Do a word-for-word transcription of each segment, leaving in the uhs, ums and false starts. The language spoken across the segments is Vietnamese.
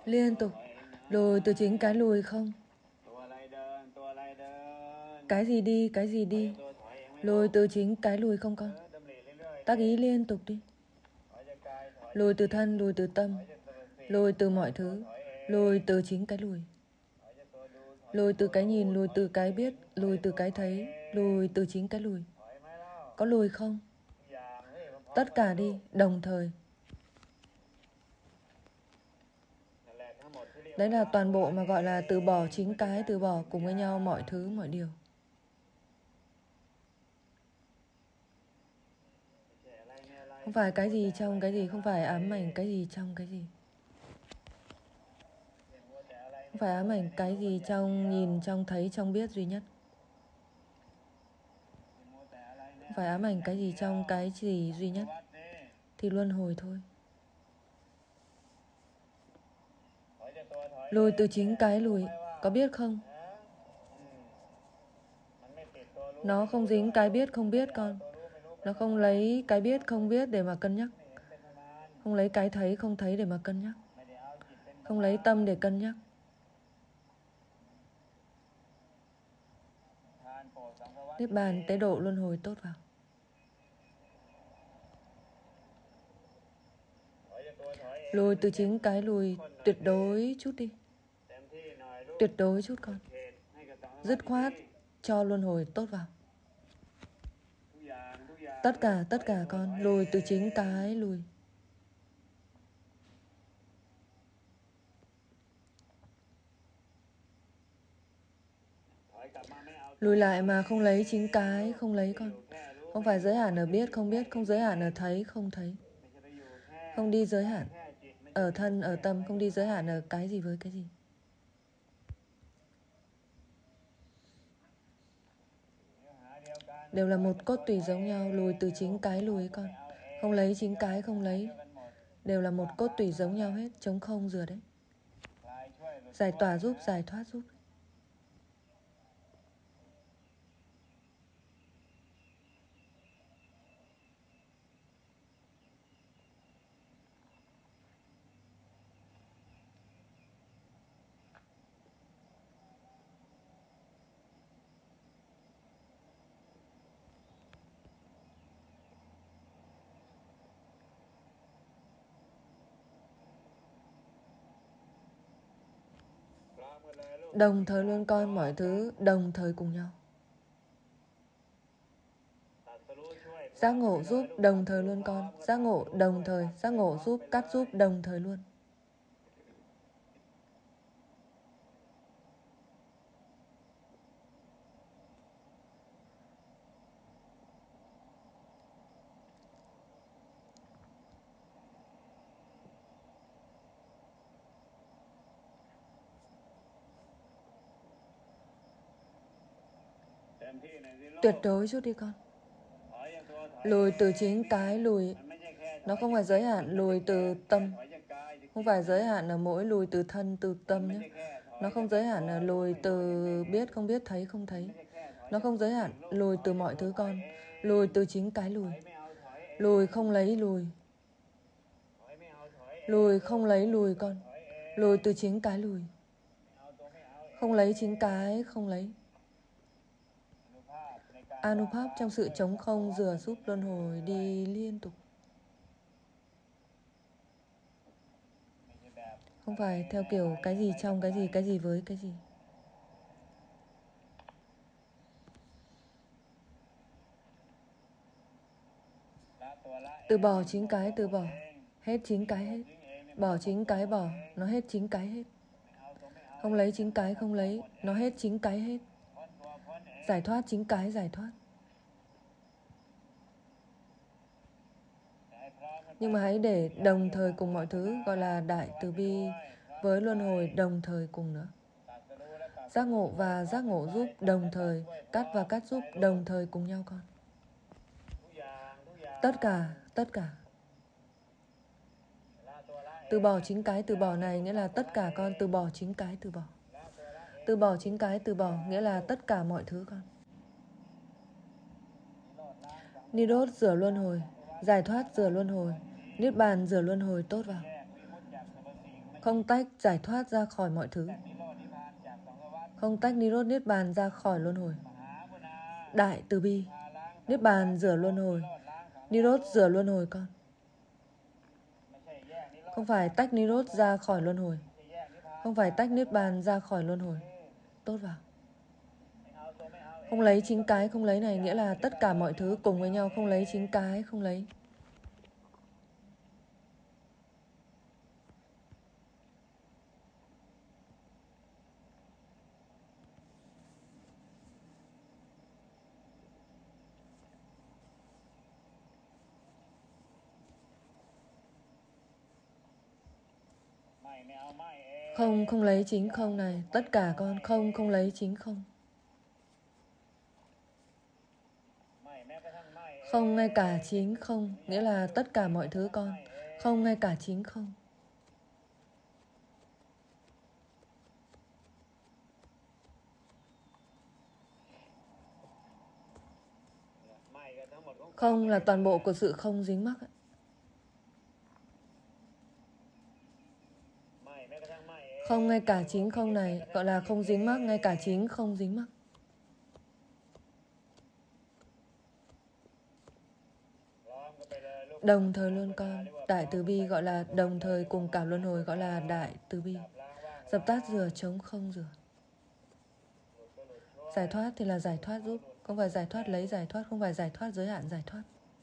Liên tục. Lùi từ chính cái lùi không? Cái gì đi, cái gì đi? Lùi từ chính cái lùi không con? Tác ý liên tục đi. Lùi từ thân, lùi từ tâm, lùi từ mọi thứ, lùi từ chính cái lùi. Lùi từ cái nhìn, lùi từ cái biết, lùi từ cái thấy, lùi từ chính cái lùi. Có lùi không? Tất cả đi, đồng thời. Đấy là toàn bộ mà gọi là từ bỏ chính cái, từ bỏ cùng với nhau mọi thứ, mọi điều. Không phải cái gì trong cái gì, không phải ám ảnh cái gì trong cái gì. Không phải ám ảnh cái gì trong nhìn, trong thấy, trong biết duy nhất. Không phải ám ảnh cái gì trong cái gì duy nhất. Thì luân hồi thôi. Lùi từ chính cái lùi, có biết không? Nó không dính cái biết không biết con. Nó không lấy cái biết không biết để mà cân nhắc. Không lấy cái thấy không thấy để mà cân nhắc. Không lấy tâm để cân nhắc. Niết bàn tế độ luân hồi tốt vào. Lùi từ chính cái lùi, tuyệt đối chút đi. Tuyệt đối chút con. Dứt khoát cho luân hồi tốt vào. Tất cả, tất cả con, lùi từ chính cái lùi. Lùi lại mà không lấy chính cái, không lấy con. Không phải giới hạn ở biết, không biết, không giới hạn ở thấy, không thấy. Không đi giới hạn ở thân, ở tâm, không đi giới hạn ở cái gì với cái gì. Đều là một cốt tủy giống nhau, lùi từ chính cái lùi con. Không lấy chính cái, không lấy. Đều là một cốt tủy giống nhau hết, trống không dừa đấy. Giải tỏa giúp, giải thoát giúp. Đồng thời luôn con, mọi thứ đồng thời cùng nhau. Giác ngộ giúp, đồng thời luôn con. Giác ngộ đồng thời, giác ngộ giúp, cắt giúp, đồng thời luôn. Tuyệt đối chút đi con. Lùi từ chính cái lùi. Nó không phải giới hạn lùi từ tâm. Không phải giới hạn ở mỗi lùi từ thân, từ tâm nhé. Nó không giới hạn ở lùi từ biết không biết, thấy không thấy. Nó không giới hạn lùi từ mọi thứ con. Lùi từ chính cái lùi. Lùi không lấy lùi. Lùi không lấy lùi con. Lùi từ chính cái lùi. Không lấy chính cái, không lấy. Anupap trong sự trống không dừa giúp luân hồi đi liên tục. Không phải theo kiểu cái gì trong cái gì, cái gì với cái gì. Từ bỏ chính cái, từ bỏ. Hết chính cái hết. Bỏ chính cái bỏ, nó hết chính cái hết. Không lấy chính cái, không lấy, nó hết chính cái hết. Giải thoát chính cái, giải thoát. Nhưng mà hãy để đồng thời cùng mọi thứ, gọi là đại từ bi với luân hồi đồng thời cùng nữa. Giác ngộ và giác ngộ giúp đồng thời, cắt và cắt giúp đồng thời cùng nhau con. Tất cả, tất cả. Từ bỏ chính cái, từ bỏ này nghĩa là tất cả con, từ bỏ chính cái, từ bỏ. Từ bỏ chính cái, từ bỏ nghĩa là tất cả mọi thứ con. Nirod rửa luân hồi, giải thoát rửa luân hồi, Niết bàn rửa luân hồi tốt vào. Không tách giải thoát ra khỏi mọi thứ. Không tách Nirodha Niết Bàn ra khỏi luân hồi. Đại từ bi, Niết Bàn rửa luân hồi, Nirodha rửa luân hồi con. Không phải tách Nirodha ra khỏi luân hồi. Không phải tách Niết Bàn ra khỏi luân hồi. Tốt vào. Không lấy chính cái, không lấy này nghĩa là tất cả mọi thứ cùng với nhau. Không lấy chính cái, không lấy. Không, không lấy chính không này. Tất cả con không, không lấy chính không. Không ngay cả chính không, nghĩa là tất cả mọi thứ con. Không ngay cả chính không. Không là toàn bộ của sự không dính mắc. Không ngay cả chính không này gọi là không dính mắc, ngay cả chính không dính mắc. Đồng thời luôn con. Đại từ bi gọi là đồng thời cùng cả luân hồi gọi là đại từ bi. Dập tắt rửa, chống không rửa. Giải thoát thì là giải thoát giúp. Không phải giải thoát lấy giải thoát. Không phải giải thoát giới hạn giải thoát.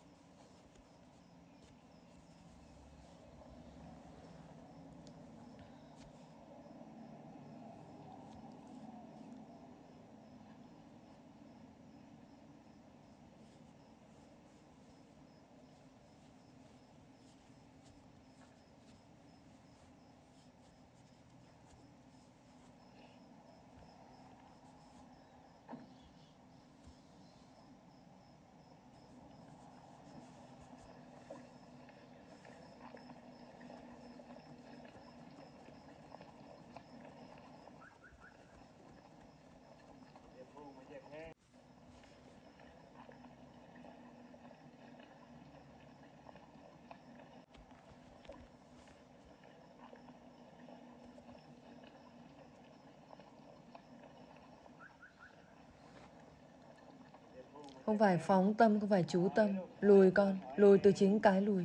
Không phải phóng tâm, không phải chú tâm. Lùi con, lùi từ chính cái lùi.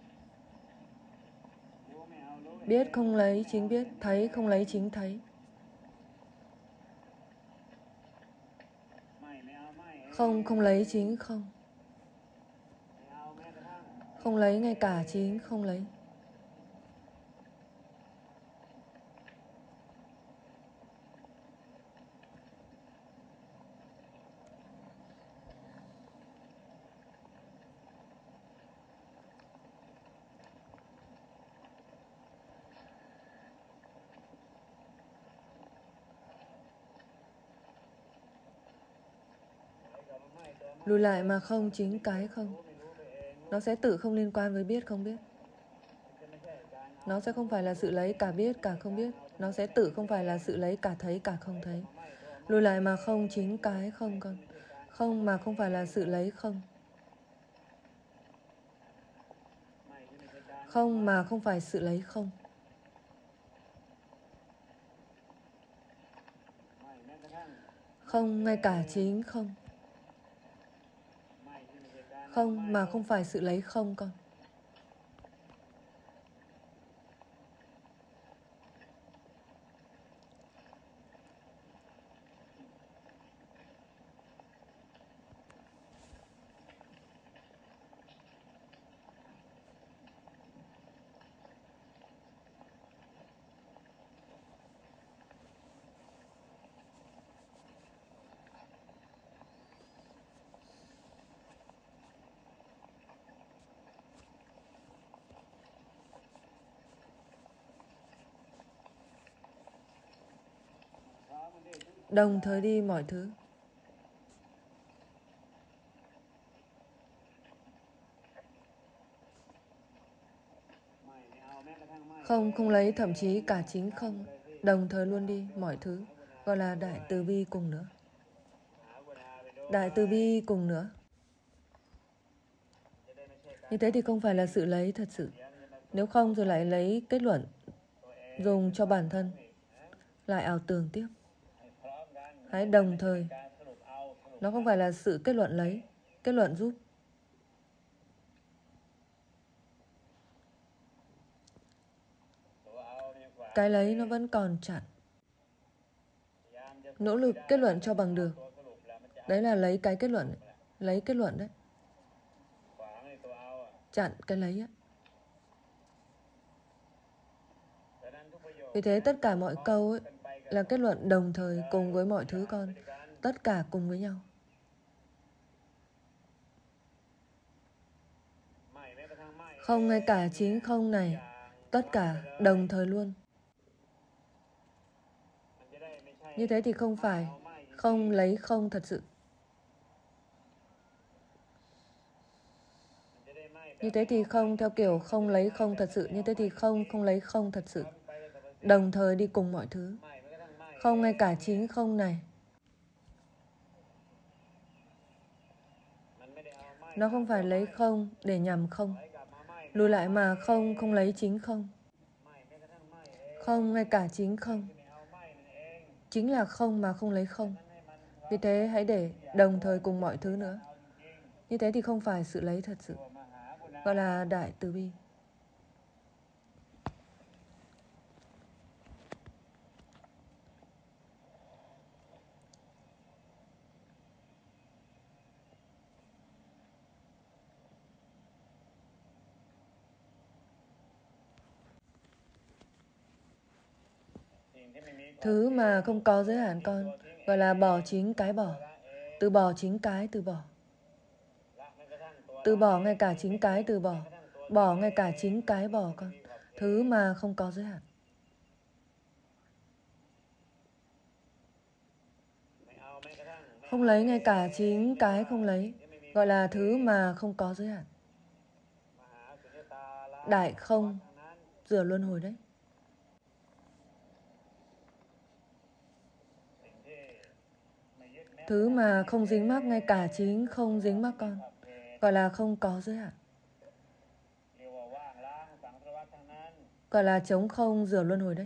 Biết không lấy chính biết, thấy không lấy chính thấy. Không, không lấy chính không. Không lấy ngay cả chính không lấy. Lùi lại mà không chính cái không. Nó sẽ tự không liên quan với biết không biết. Nó sẽ không phải là sự lấy cả biết cả không biết. Nó sẽ tự không phải là sự lấy cả thấy cả không thấy. Lùi lại mà không chính cái không con. Không mà không phải là sự lấy không. Không mà không phải sự lấy không. Không ngay cả chính không. Không mà không phải sự lấy không con. Đồng thời đi mọi thứ. Không, không lấy thậm chí cả chính không. Đồng thời luôn đi mọi thứ. Gọi là đại từ bi cùng nữa. Đại từ bi cùng nữa. Như thế thì không phải là sự lấy thật sự. Nếu không rồi lại lấy kết luận dùng cho bản thân, lại ảo tưởng tiếp. Hãy đồng thời. Nó không phải là sự kết luận lấy, kết luận giúp. Cái lấy nó vẫn còn chặn. Nỗ lực kết luận cho bằng được. Đấy là lấy cái kết luận. Lấy kết luận đấy. Chặn cái lấy ấy. Vì thế tất cả mọi câu ấy là kết luận đồng thời cùng với mọi thứ con. Tất cả cùng với nhau. Không ngay cả chính không này. Tất cả đồng thời luôn. Như thế thì không phải không lấy không thật sự. Như thế thì không theo kiểu không lấy không thật sự. Như thế thì không không lấy không thật sự. Đồng thời đi cùng mọi thứ. Không ngay cả chính không này. Nó không phải lấy không để nhằm không. Lùi lại mà không không lấy chính không. Không ngay cả chính không. Chính là không mà không lấy không. Vì thế hãy để đồng thời cùng mọi thứ nữa. Như thế thì không phải sự lấy thật sự. Gọi là đại từ bi. Thứ mà không có giới hạn con gọi là bỏ chính cái bỏ. Từ bỏ chính cái từ bỏ. Từ bỏ ngay cả chính cái từ bỏ. Bỏ ngay cả chính cái bỏ con. Thứ mà không có giới hạn. Không lấy ngay cả chính cái không lấy. Gọi là thứ mà không có giới hạn. Đại không rửa luân hồi đấy. Thứ mà không dính mắc ngay cả chính không dính mắc con. Gọi là không có giới hạn. Gọi là trống không rửa luân hồi đấy.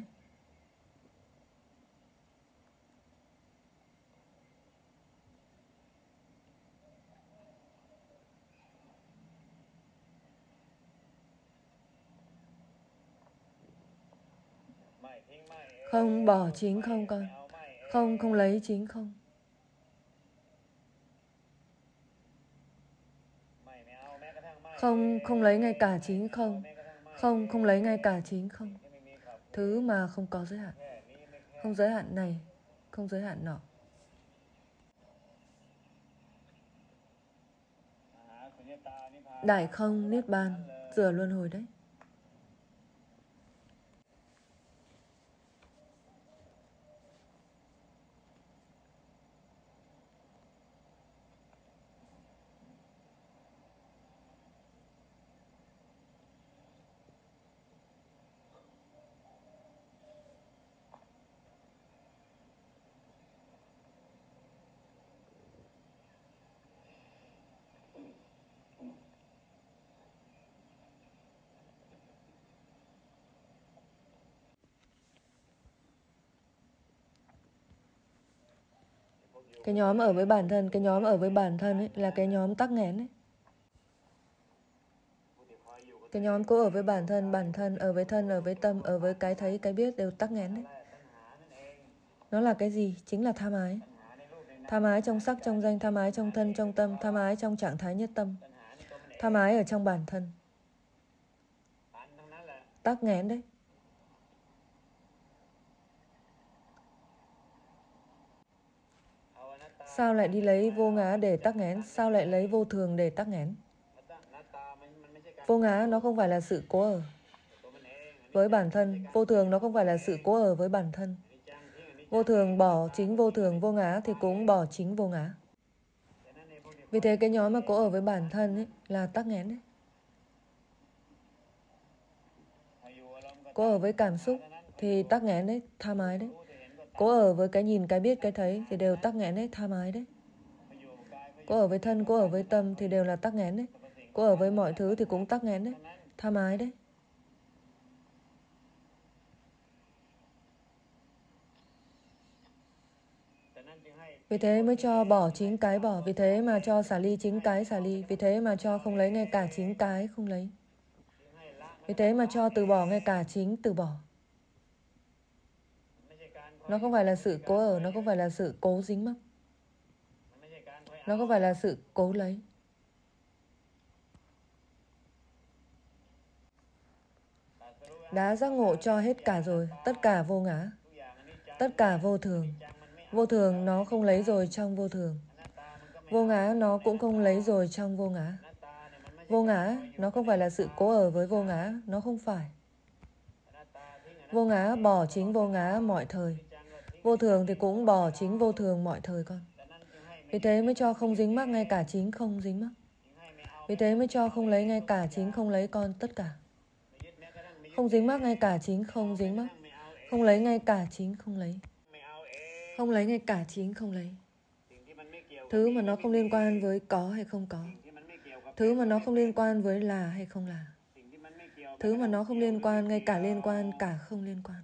Không bỏ chính không con. Không không lấy chính không. Không không lấy ngay cả chính không. Không không lấy ngay cả chính không. Thứ mà không có giới hạn. Không giới hạn này, không giới hạn nọ. Đại không niết bàn rửa luân hồi đấy. Cái nhóm ở với bản thân, cái nhóm ở với bản thân ấy là cái nhóm tắc nghẽn ấy. Cái nhóm cố ở với bản thân, bản thân, ở với thân, ở với tâm, ở với cái thấy, cái biết đều tắc nghẽn đấy. Nó là cái gì? Chính là tham ái. Tham ái trong sắc, trong danh, tham ái trong thân, trong tâm, tham ái trong trạng thái nhất tâm. Tham ái ở trong bản thân. Tắc nghẽn đấy. Sao lại đi lấy vô ngã để tắc nghẽn? Sao lại lấy vô thường để tắc nghẽn? Vô ngã nó không phải là sự cố ở với bản thân. Vô thường nó không phải là sự cố ở với bản thân. Vô thường bỏ chính vô thường, vô ngã thì cũng bỏ chính vô ngã. Vì thế cái nhóm mà cố ở với bản thân ấy là tắc nghẽn đấy. Cố ở với cảm xúc thì tắc nghẽn đấy, tham ái đấy. Cố ở với cái nhìn, cái biết, cái thấy thì đều tắc nghẽn đấy, tham ái đấy. Cố ở với thân, cố ở với tâm thì đều là tắc nghẽn đấy. Cố ở với mọi thứ thì cũng tắc nghẽn đấy, tham ái đấy. Vì thế mới cho bỏ chính cái bỏ. Vì thế mà cho xả ly chính cái xả ly. Vì thế mà cho không lấy ngay cả chính cái không lấy. Vì thế mà cho từ bỏ ngay cả chính từ bỏ. Nó không phải là sự cố ở, nó không phải là sự cố dính mắc. Nó không phải là sự cố lấy. Đã giác ngộ cho hết cả rồi, tất cả vô ngã, tất cả vô thường. Vô thường nó không lấy rồi trong vô thường. Vô ngã nó cũng không lấy rồi trong vô ngã. Vô ngã nó không phải là sự cố ở với vô ngã, nó không phải. Vô ngã bỏ chính vô ngã mọi thời. Vô thường thì cũng bỏ chính vô thường mọi thời con. Vì thế mới cho không dính mắc ngay cả chính không dính mắc. Vì thế mới cho không lấy ngay cả chính không lấy con tất cả. Không dính mắc ngay cả chính không dính mắc. Không lấy ngay cả chính không lấy. Không lấy ngay cả chính không lấy. Thứ mà nó không liên quan với có hay không có. Thứ mà nó không liên quan với là hay không là. Thứ mà nó không liên quan ngay cả liên quan cả không liên quan.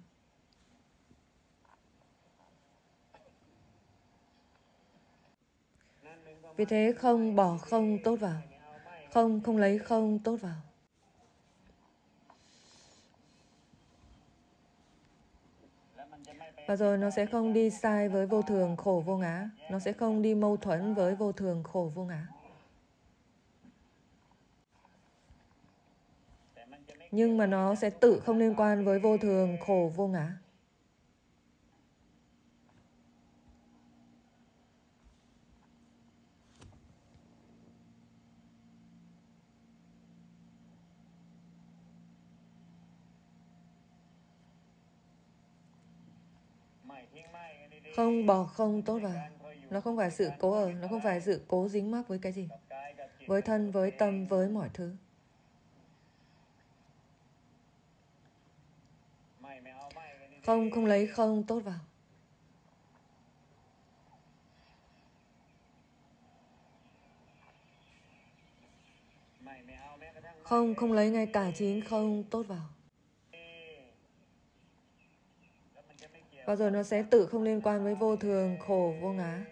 Vì thế không bỏ không tốt vào. Không không lấy không tốt vào. Và rồi nó sẽ không đi sai với vô thường khổ vô ngã. Nó sẽ không đi mâu thuẫn với vô thường khổ vô ngã. Nhưng mà nó sẽ tự không liên quan với vô thường khổ vô ngã. Không bỏ không tốt vào. Nó không phải sự cố ở, nó không phải sự cố dính mắc với cái gì. Với thân, với tâm, với mọi thứ. Không không lấy không tốt vào. Không không lấy ngay cả chính không tốt vào. Và rồi nó sẽ tự không liên quan với vô thường khổ vô ngã.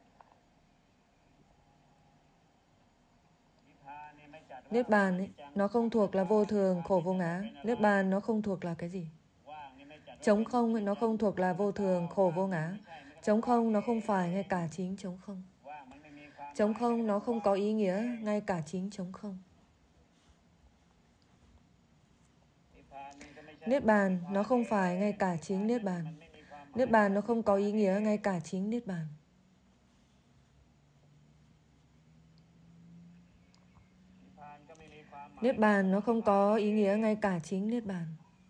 Niết bàn ấy, nó không thuộc là vô thường khổ vô ngã. Niết bàn nó không thuộc là cái gì. Trống không ấy, nó không thuộc là vô thường khổ vô ngã. Trống không nó không phải ngay cả chính trống không. Trống không nó không có ý nghĩa ngay cả chính trống không. Niết bàn nó không phải ngay cả chính niết bàn. Niết bàn nó không có ý nghĩa ngay cả chính niết bàn. Niết bàn nó không có ý nghĩa ngay cả chính niết bàn.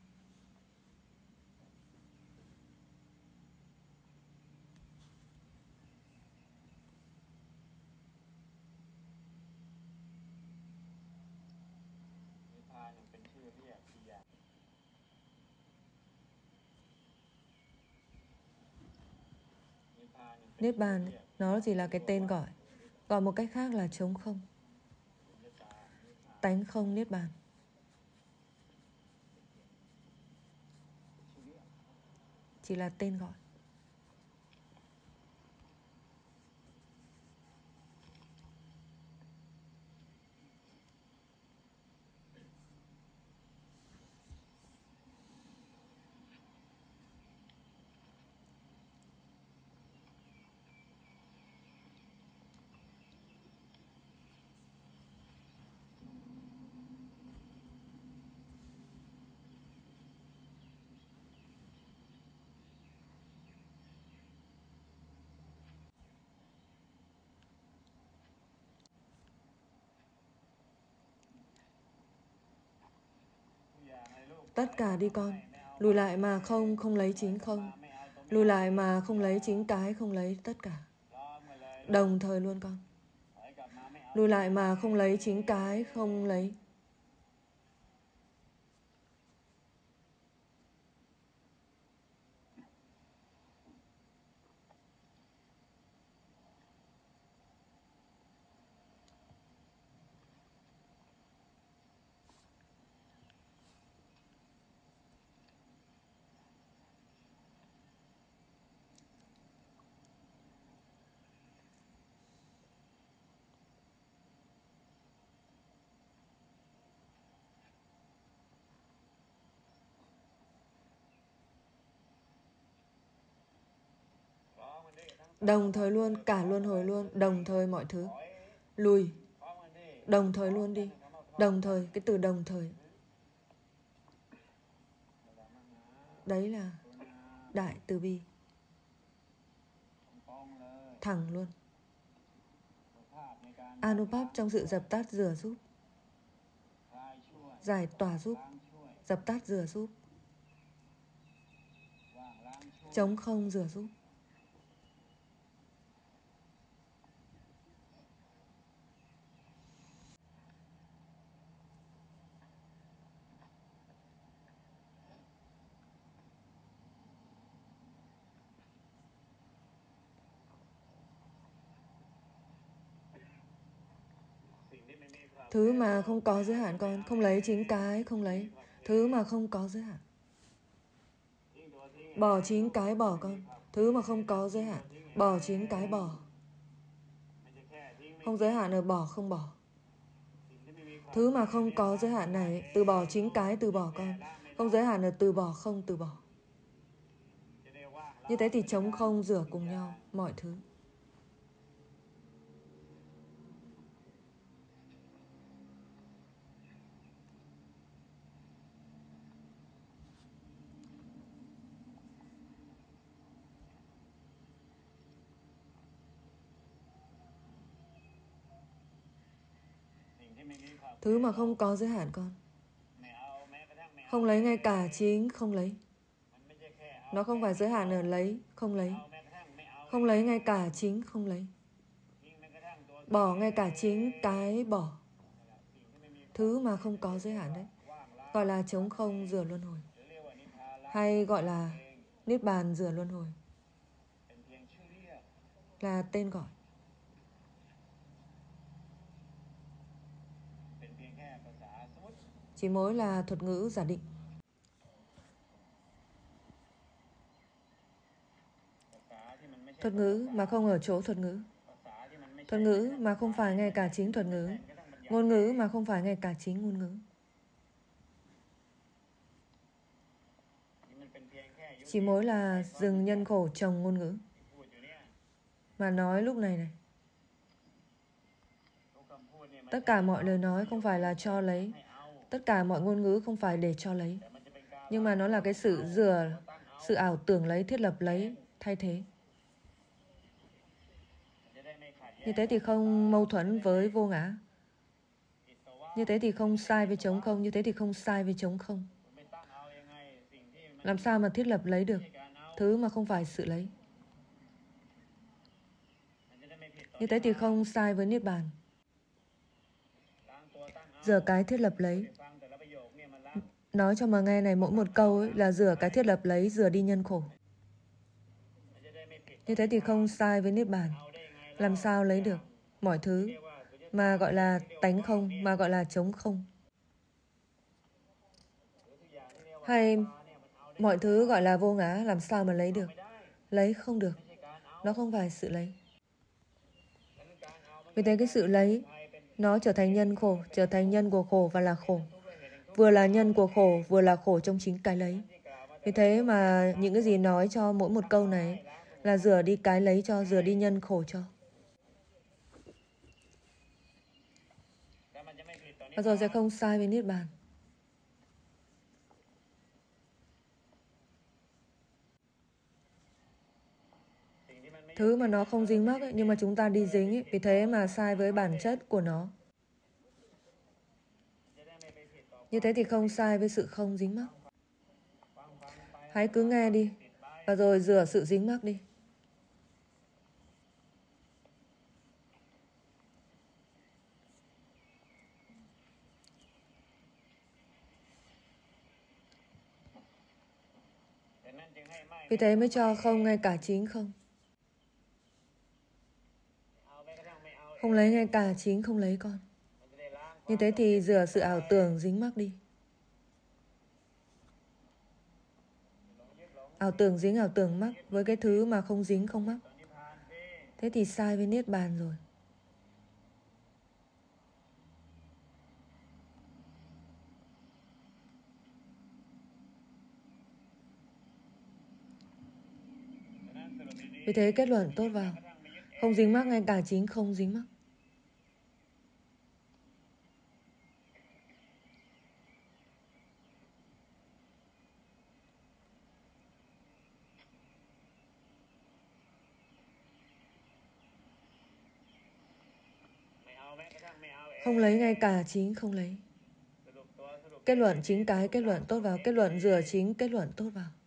Niết bàn nó chỉ là cái tên gọi. Gọi một cách khác là trống không. Tánh không niết bàn. Chỉ là tên gọi. Tất cả đi con. Lùi lại mà không, không lấy chính không. Lùi lại mà không lấy chính cái, không lấy tất cả. Đồng thời luôn con. Lùi lại mà không lấy chính cái, không lấy. Đồng thời luôn, cả luân hồi luôn, đồng thời mọi thứ. Lùi, đồng thời luôn đi. Đồng thời, cái từ đồng thời. Đấy là đại từ bi. Thẳng luôn. Anupap trong sự dập tắt rửa giúp. Giải tỏa giúp. Dập tắt rửa giúp. Trống không rửa giúp. Thứ mà không có giới hạn con, không lấy chính cái, không lấy. Thứ mà không có giới hạn. Bỏ chính cái bỏ con. Thứ mà không có giới hạn. Bỏ chính cái bỏ. Không giới hạn ở bỏ không bỏ. Thứ mà không có giới hạn này, từ bỏ chính cái từ bỏ con. Không giới hạn ở từ bỏ không từ bỏ. Như thế thì trống không rửa cùng nhau mọi thứ. Thứ mà không có giới hạn con. Không lấy ngay cả chính không lấy. Nó không phải giới hạn ở lấy, không lấy. Không lấy ngay cả chính không lấy. Bỏ ngay cả chính cái bỏ. Thứ mà không có giới hạn đấy. Gọi là trống không rửa luân hồi. Hay gọi là Niết bàn rửa luân hồi. Là tên gọi. Chỉ mỗi là thuật ngữ giả định. Thuật ngữ mà không ở chỗ thuật ngữ. Thuật ngữ mà không phải ngay cả chính thuật ngữ. Ngôn ngữ mà không phải ngay cả chính ngôn ngữ. Chỉ mỗi là dừng nhân khổ trồng ngôn ngữ. Mà nói lúc này này. Tất cả mọi lời nói không phải là cho lấy. Tất cả mọi ngôn ngữ không phải để cho lấy. Nhưng mà nó là cái sự rửa, sự ảo tưởng lấy, thiết lập lấy, thay thế. Như thế thì không mâu thuẫn với vô ngã. Như thế thì không sai với trống không. Như thế thì không sai với trống không. Làm sao mà thiết lập lấy được thứ mà không phải sự lấy. Như thế thì không sai với Niết bàn. Rửa cái thiết lập lấy. Nói cho mà nghe này, mỗi một câu ấy là rửa cái thiết lập lấy, rửa đi nhân khổ. Như thế thì không sai với Niết bàn. Làm sao lấy được mọi thứ mà gọi là tánh không, mà gọi là trống không. Hay mọi thứ gọi là vô ngã, làm sao mà lấy được. Lấy không được. Nó không phải sự lấy. Vì thế cái sự lấy, nó trở thành nhân khổ, trở thành nhân của khổ và là khổ. Vừa là nhân của khổ, vừa là khổ trong chính cái lấy. Vì thế mà những cái gì nói cho mỗi một câu này là rửa đi cái lấy cho, rửa đi nhân khổ cho. Và rồi sẽ không sai với Niết bàn. Thứ mà nó không dính mắc ấy, nhưng mà chúng ta đi dính ấy, vì thế mà sai với bản chất của nó. Như thế thì không sai với sự không dính mắc. Hãy cứ nghe đi, và rồi rửa sự dính mắc đi. Vì thế mới cho không ngay cả chính không. Không lấy ngay cả chính không lấy con. Như thế thì rửa sự ảo tưởng dính mắc đi. Ảo tưởng dính ảo tưởng mắc với cái thứ mà không dính không mắc. Thế thì sai với Niết bàn rồi. Vì thế kết luận tốt vào. Không dính mắc, ngay cả chính không dính mắc. Không lấy, ngay cả chính không lấy. Kết luận chính cái, kết luận tốt vào. Kết luận rửa chính, kết luận tốt vào.